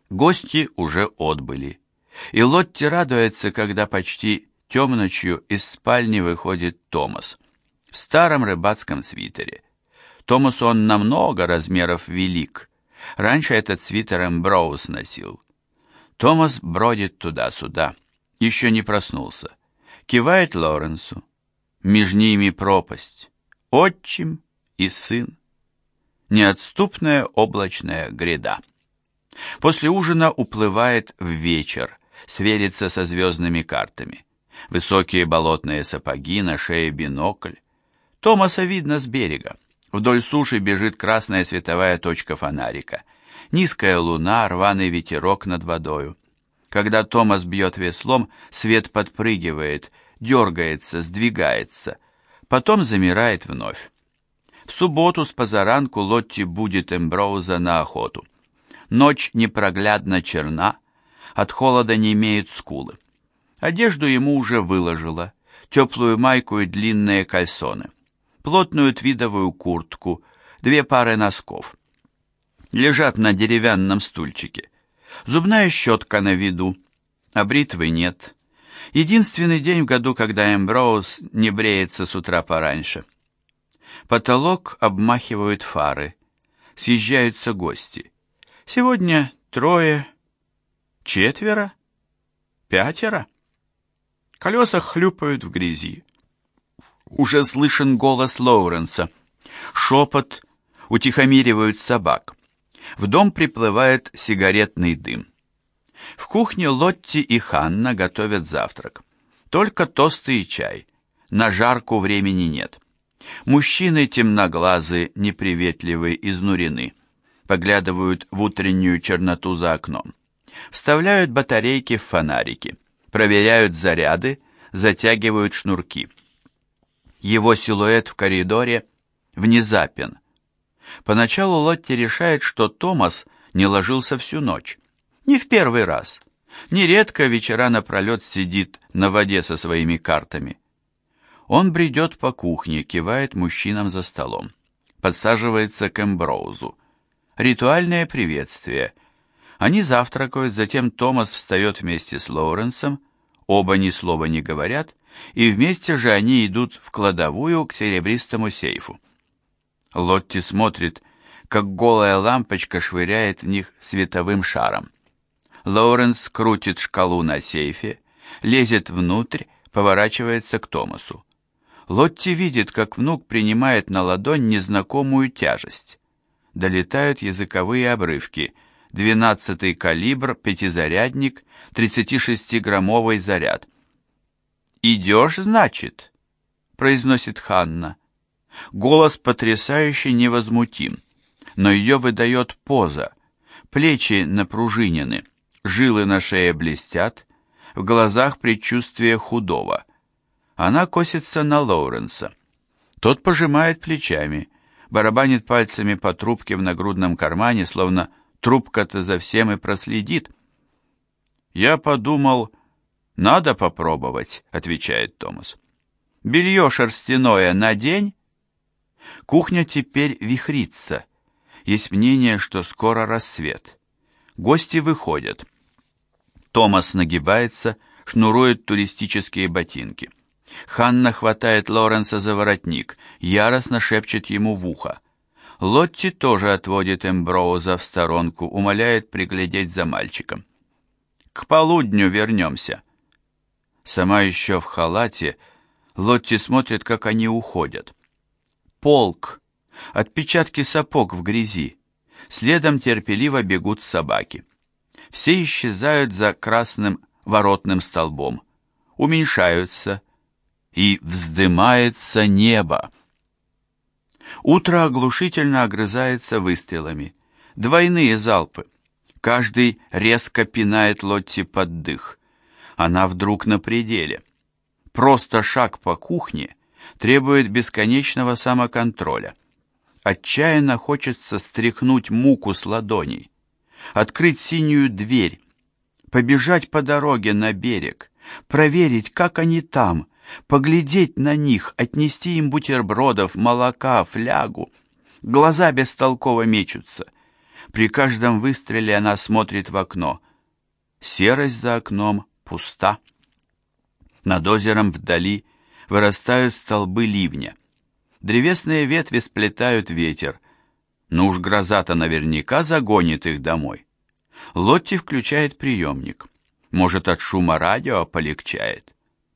Гости уже отбыли, и Лотти радуется, когда почти темночью из спальни выходит Томас в старом рыбацком свитере. Томасу он намного размеров велик. Раньше этот свитер Эмброуз носил. Томас бродит туда-сюда, еще не проснулся. Кивает Лоуренсу. Меж ними пропасть. Отчим и сын. Неотступная облачная гряда. После ужина уплывает в вечер, сверится со звездными картами. Высокие болотные сапоги, на шее бинокль. Томаса видно с берега. Вдоль суши бежит красная световая точка фонарика. Низкая луна, рваный ветерок над водою. Когда Томас бьет веслом, свет подпрыгивает, дергается, сдвигается. Потом замирает вновь. В субботу с позаранку Лотти будит Эмброуза на охоту. Ночь непроглядно черна, от холода немеют скулы. Одежду ему уже выложила, теплую майку и длинные кальсоны, плотную твидовую куртку, 2 пары носков. Лежат на деревянном стульчике. Зубная щетка на виду, а бритвы нет. Единственный день в году, когда Эмброуз не бреется с утра пораньше. Потолок обмахивают фары. Съезжаются гости. Сегодня 3, 4, 5. Колеса хлюпают в грязи. Уже слышен голос Лоуренса. Шепот утихомиривают собак. В дом приплывает сигаретный дым. В кухне Лотти и Ханна готовят завтрак. Только тосты и чай. На жарку времени нет. Мужчины темноглазые, неприветливые, изнурены. Поглядывают в утреннюю черноту за окном. Вставляют батарейки в фонарики. Проверяют заряды, затягивают шнурки. Его силуэт в коридоре внезапен. Поначалу Лотти решает, что Томас не ложился всю ночь. Не в первый раз. Нередко вечера напролет сидит на воде со своими картами. Он бредет по кухне, кивает мужчинам за столом. Подсаживается к Эмброузу. Ритуальное приветствие. Они завтракают, затем Томас встает вместе с Лоуренсом, оба ни слова не говорят, и вместе же они идут в кладовую к серебристому сейфу. Лотти смотрит, как голая лампочка швыряет в них световым шаром. Лоуренс крутит шкалу на сейфе, лезет внутрь, поворачивается к Томасу. Лотти видит, как внук принимает на ладонь незнакомую тяжесть. Долетают языковые обрывки. 12-й калибр, пятизарядник, 36-граммовый заряд. «Идешь, значит?» — произносит Ханна. Голос потрясающе невозмутим, но ее выдает поза. Плечи напружинены, жилы на шее блестят, в глазах предчувствие худого. Она косится на Лоуренса. Тот пожимает плечами, барабанит пальцами по трубке в нагрудном кармане, словно трубка-то за всем и проследит. «Я подумал, надо попробовать», — отвечает Томас. «Белье шерстяное надень». Кухня теперь вихрится. Есть мнение, что скоро рассвет. Гости выходят. Томас нагибается, шнурует туристические ботинки. Ханна хватает Лоуренса за воротник, яростно шепчет ему в ухо. Лотти тоже отводит Эмброуза в сторонку, умоляет приглядеть за мальчиком. «К полудню вернемся». Сама еще в халате, Лотти смотрит, как они уходят. Полк, отпечатки сапог в грязи. Следом терпеливо бегут собаки. Все исчезают за красным воротным столбом, уменьшаются, и вздымается небо. Утро оглушительно огрызается выстрелами. Двойные залпы. Каждый резко пинает Лотти под дых. Она вдруг на пределе. Просто шаг по кухне требует бесконечного самоконтроля. Отчаянно хочется стряхнуть муку с ладоней, открыть синюю дверь, побежать по дороге на берег, проверить, как они там, поглядеть на них, отнести им бутербродов, молока, флягу. Глаза бестолково мечутся. при каждом выстреле она смотрит в окно. Серость за окном пуста. Над озером вдали вырастают столбы ливня. Древесные ветви сплетают ветер. Но уж гроза-то наверняка загонит их домой. Лотти включает приемник. Может, от шума радио полегчает.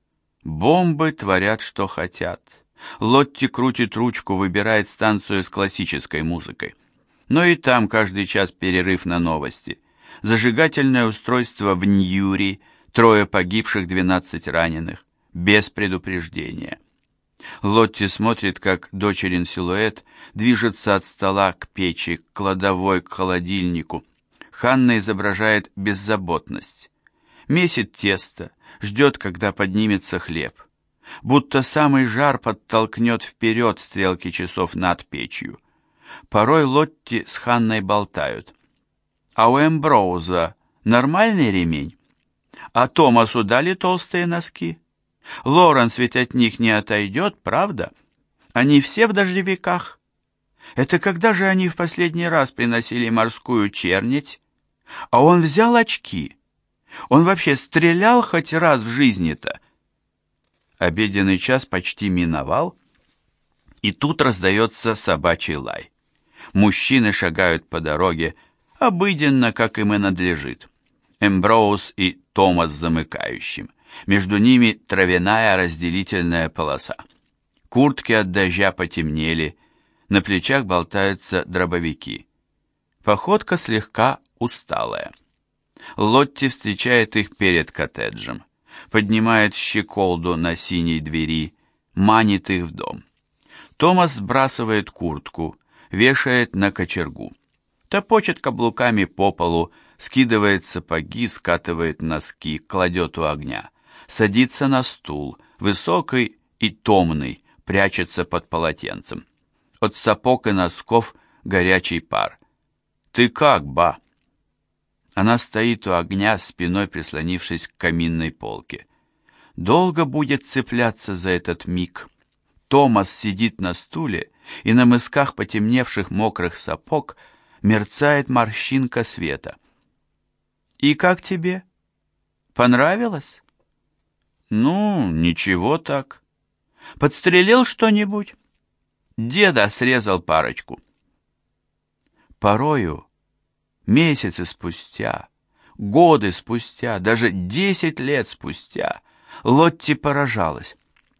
Бомбы творят, что хотят. Лотти крутит ручку, выбирает станцию с классической музыкой. Но и там каждый час перерыв на новости. Зажигательное устройство в Ньюри, 3 погибших, 12 раненых. Без предупреждения. Лотти смотрит, как дочерин силуэт движется от стола к печи, к кладовой, к холодильнику. Ханна изображает беззаботность. Месит тесто, ждет, когда поднимется хлеб. Будто самый жар подтолкнет вперед стрелки часов над печью. Порой Лотти с Ханной болтают. А у Эмброуза нормальный ремень? А Томасу дали толстые носки? Лоренс ведь от них не отойдет, правда? Они все в дождевиках. Это когда же они в последний раз приносили морскую чернить? А он взял очки. Он вообще стрелял хоть раз в жизни-то? Обеденный час почти миновал, и тут раздается собачий лай. Мужчины шагают по дороге, обыденно, как им и надлежит. Эмброуз и Томас замыкающим. Между ними травяная разделительная полоса. Куртки от дождя потемнели, на плечах болтаются дробовики. Походка слегка усталая. Лотти встречает их перед коттеджем, поднимает щеколду на синей двери, манит их в дом. Томас сбрасывает куртку, вешает на кочергу, топочет каблуками по полу, скидывает сапоги, скатывает носки, кладет у огня, садится на стул, высокий и томный, прячется под полотенцем. От сапог и носков горячий пар. «Ты как, ба?» Она стоит у огня, спиной прислонившись к каминной полке. Долго будет цепляться за этот миг. Томас сидит на стуле, и на мысках потемневших мокрых сапог мерцает морщинка света. «И как тебе? Понравилось?» «Ну, ничего так. Подстрелил что-нибудь?» «Деда срезал парочку». Порою, месяцы спустя, годы спустя, даже 10 лет спустя, Лотти поражалась.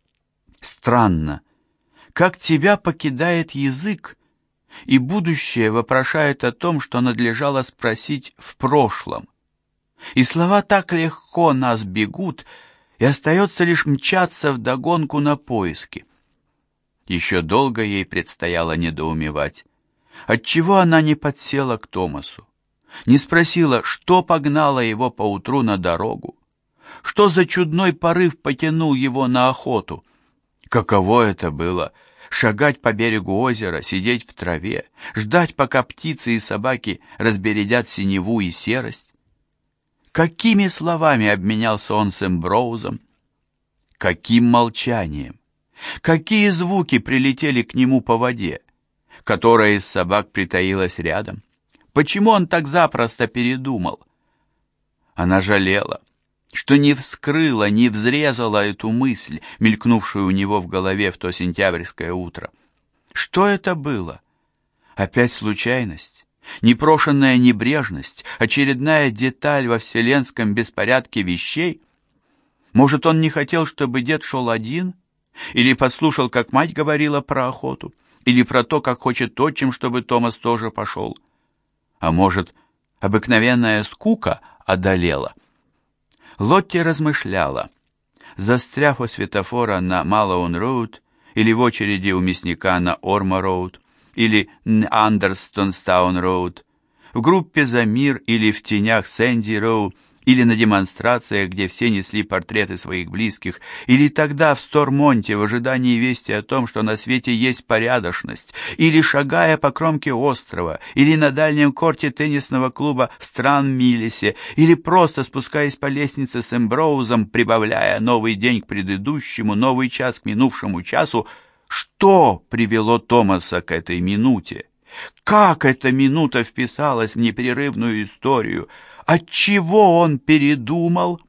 Странно, как тебя покидает язык, и будущее вопрошает о том, что надлежало спросить в прошлом. И слова так легко нас бегут, и остается лишь мчаться вдогонку на поиски. Еще долго ей предстояло недоумевать. Отчего она не подсела к Томасу, не спросила, что погнало его поутру на дорогу, что за чудной порыв потянул его на охоту. Каково это было — шагать по берегу озера, сидеть в траве, ждать, пока птицы и собаки разбередят синеву и серость. Какими словами обменялся он с Эмброузом? Каким молчанием? Какие звуки прилетели к нему по воде? Которая из собак притаилась рядом? Почему он так запросто передумал? Она жалела, что не вскрыла, не взрезала эту мысль, мелькнувшую у него в голове в то сентябрьское утро. Что это было? Опять случайность? Непрошенная небрежность? Очередная деталь во вселенском беспорядке вещей? Может, он не хотел, чтобы дед шел один? Или подслушал, как мать говорила про охоту? Или про то, как хочет отчим, чтобы Томас тоже пошел? А может, обыкновенная скука одолела? Лотти размышляла, застряв у светофора на Малоун-роуд, или в очереди у мясника на Орма-роуд, или Андерстонстаун-роуд, в группе «За мир» или в тенях Сэнди-роу, или на демонстрациях, где все несли портреты своих близких, или тогда в Стормонте в ожидании вести о том, что на свете есть порядочность, или шагая по кромке острова, или на дальнем корте теннисного клуба в Странмиллисе, или просто спускаясь по лестнице с Эмброузом, прибавляя новый день к предыдущему, новый час к минувшему часу. Что привело Томаса к этой минуте? Как эта минута вписалась в непрерывную историю? Отчего он передумал?